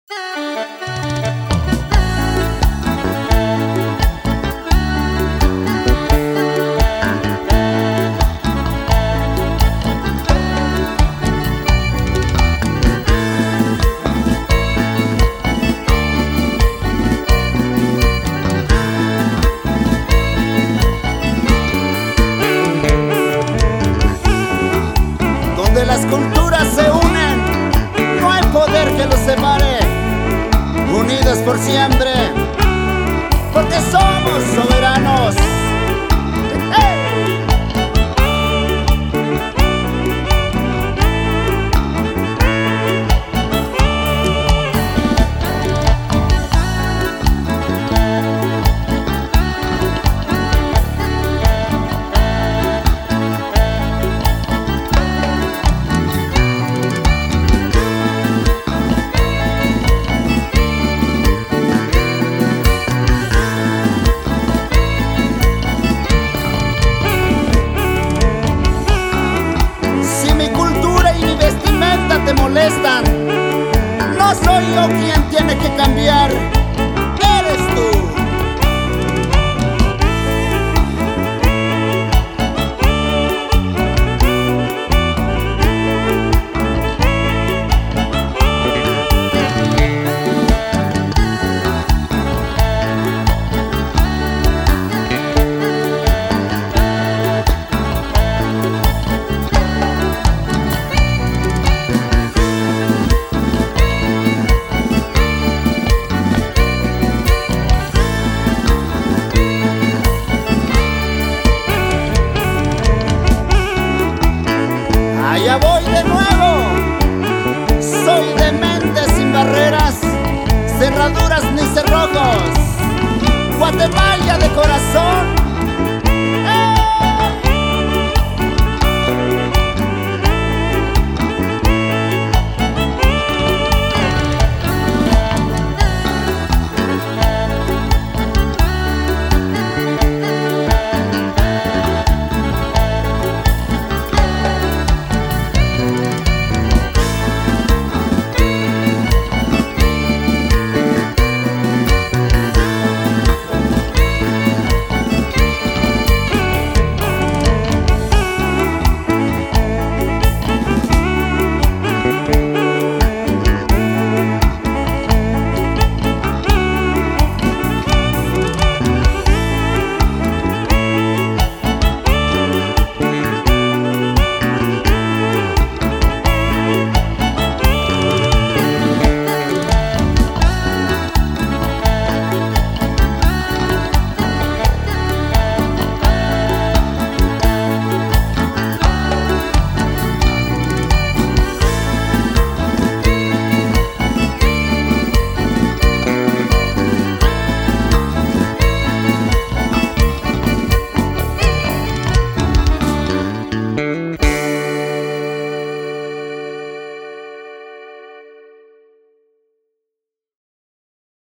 Donde las culturas se unen, no hay poder que los separe. Unidos por siempre, porque somos soberanos. ¡Hey! Te molestan, no soy yo quien tiene que cambiar, eres tú. Allá voy de nuevo, soy de mente sin barreras, cerraduras ni cerrojos, Guatemala de corazón.